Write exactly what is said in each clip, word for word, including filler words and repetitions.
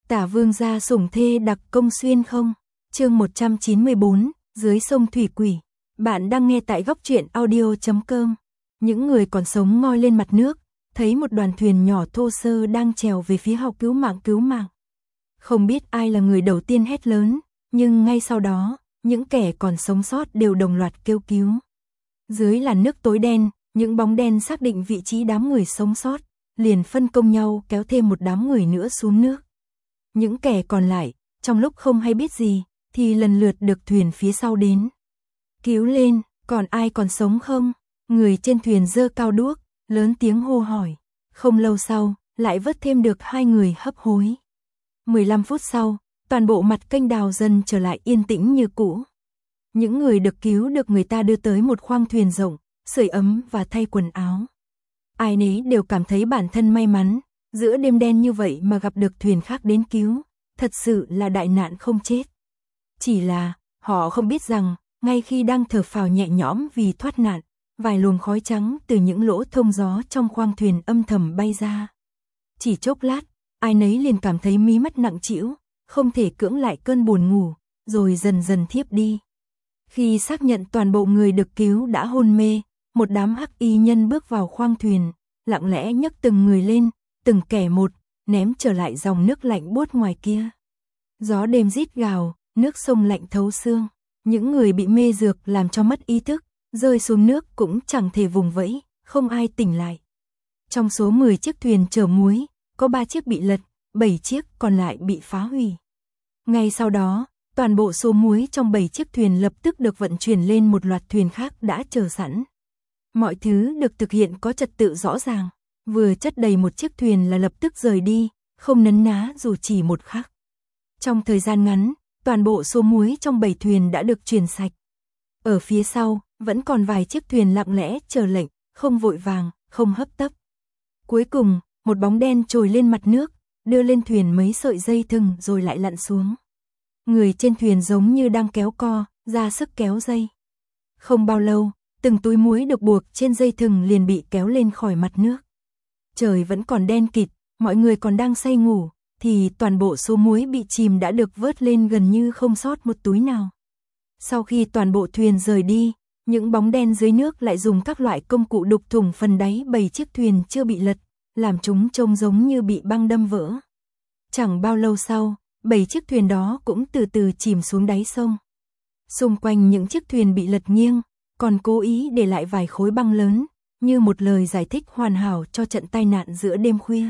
Tả vương gia sủng thê đặc công xuyên không? Chương một trăm chín mươi bốn, dưới sông thủy quỷ. Bạn đang nghe tại góc truyện audio chấm com. Những người còn sống ngoi lên mặt nước, thấy một đoàn thuyền nhỏ thô sơ đang trèo về phía học cứu mạng cứu mạng. Không biết ai là người đầu tiên hét lớn, nhưng ngay sau đó, những kẻ còn sống sót đều đồng loạt kêu cứu. Dưới làn nước tối đen, những bóng đen xác định vị trí đám người sống sót, liền phân công nhau kéo thêm một đám người nữa xuống nước. Những kẻ còn lại, trong lúc không hay biết gì, thì lần lượt được thuyền phía sau đến. Cứu lên, còn ai còn sống không? Người trên thuyền giơ cao đuốc, lớn tiếng hô hỏi. Không lâu sau, lại vớt thêm được hai người hấp hối. mười lăm phút sau, toàn bộ mặt kênh đào dần trở lại yên tĩnh như cũ. Những người được cứu được người ta đưa tới một khoang thuyền rộng, sưởi ấm và thay quần áo. Ai nấy đều cảm thấy bản thân may mắn, giữa đêm đen như vậy mà gặp được thuyền khác đến cứu, thật sự là đại nạn không chết. Chỉ là, họ không biết rằng, ngay khi đang thở phào nhẹ nhõm vì thoát nạn, vài luồng khói trắng từ những lỗ thông gió trong khoang thuyền âm thầm bay ra. Chỉ chốc lát, ai nấy liền cảm thấy mí mắt nặng trĩu, không thể cưỡng lại cơn buồn ngủ, rồi dần dần thiếp đi. Khi xác nhận toàn bộ người được cứu đã hôn mê, một đám hắc y nhân bước vào khoang thuyền, lặng lẽ nhấc từng người lên, từng kẻ một, ném trở lại dòng nước lạnh buốt ngoài kia. Gió đêm rít gào, nước sông lạnh thấu xương, những người bị mê dược làm cho mất ý thức, rơi xuống nước cũng chẳng thể vùng vẫy, không ai tỉnh lại. Trong số mười chiếc thuyền chở muối, có ba chiếc bị lật, bảy chiếc còn lại bị phá hủy. Ngay sau đó, toàn bộ số muối trong bảy chiếc thuyền lập tức được vận chuyển lên một loạt thuyền khác đã chờ sẵn. Mọi thứ được thực hiện có trật tự rõ ràng, vừa chất đầy một chiếc thuyền là lập tức rời đi, không nấn ná dù chỉ một khắc. Trong thời gian ngắn, toàn bộ số muối trong bảy thuyền đã được chuyển sạch. Ở phía sau, vẫn còn vài chiếc thuyền lặng lẽ chờ lệnh, không vội vàng, không hấp tấp. Cuối cùng, một bóng đen trồi lên mặt nước, đưa lên thuyền mấy sợi dây thừng rồi lại lặn xuống. Người trên thuyền giống như đang kéo co, ra sức kéo dây. Không bao lâu, từng túi muối được buộc trên dây thừng liền bị kéo lên khỏi mặt nước. Trời vẫn còn đen kịt, mọi người còn đang say ngủ, thì toàn bộ số muối bị chìm đã được vớt lên gần như không sót một túi nào. Sau khi toàn bộ thuyền rời đi, những bóng đen dưới nước lại dùng các loại công cụ đục thủng phần đáy bảy chiếc thuyền chưa bị lật, làm chúng trông giống như bị băng đâm vỡ. Chẳng bao lâu sau, bảy chiếc thuyền đó cũng từ từ chìm xuống đáy sông. Xung quanh những chiếc thuyền bị lật nghiêng, còn cố ý để lại vài khối băng lớn, như một lời giải thích hoàn hảo cho trận tai nạn giữa đêm khuya.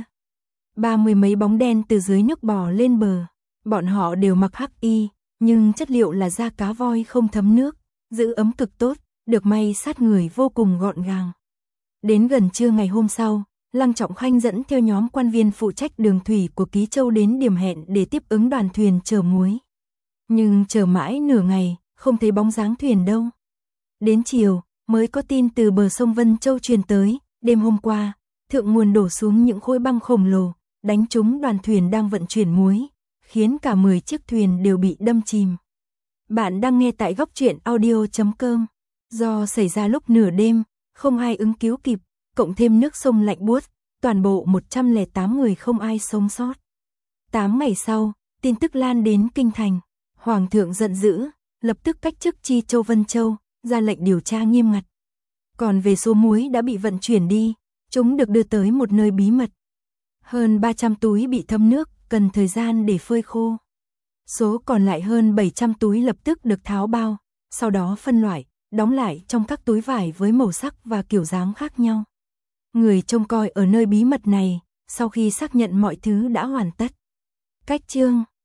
Ba mươi mấy bóng đen từ dưới nước bò lên bờ, bọn họ đều mặc hắc y, nhưng chất liệu là da cá voi không thấm nước, giữ ấm cực tốt, được may sát người vô cùng gọn gàng. Đến gần trưa ngày hôm sau, Lăng Trọng Khanh dẫn theo nhóm quan viên phụ trách đường thủy của Ký Châu đến điểm hẹn để tiếp ứng đoàn thuyền chở muối. Nhưng chờ mãi nửa ngày, không thấy bóng dáng thuyền đâu. Đến chiều, mới có tin từ bờ sông Vân Châu truyền tới, đêm hôm qua, thượng nguồn đổ xuống những khối băng khổng lồ, đánh trúng đoàn thuyền đang vận chuyển muối, khiến cả mười chiếc thuyền đều bị đâm chìm. Bạn đang nghe tại góc truyện audio chấm com. Do xảy ra lúc nửa đêm, không ai ứng cứu kịp, cộng thêm nước sông lạnh buốt, toàn bộ một trăm lẻ tám người không ai sống sót. tám ngày sau, tin tức lan đến kinh thành, Hoàng thượng giận dữ, lập tức cách chức Chi Châu Vân Châu, ra lệnh điều tra nghiêm ngặt. Còn về số muối đã bị vận chuyển đi, chúng được đưa tới một nơi bí mật. Hơn ba trăm túi bị thấm nước, cần thời gian để phơi khô. Số còn lại hơn bảy trăm túi lập tức được tháo bao, sau đó phân loại, đóng lại trong các túi vải với màu sắc và kiểu dáng khác nhau. Người trông coi ở nơi bí mật này, sau khi xác nhận mọi thứ đã hoàn tất. Cách chương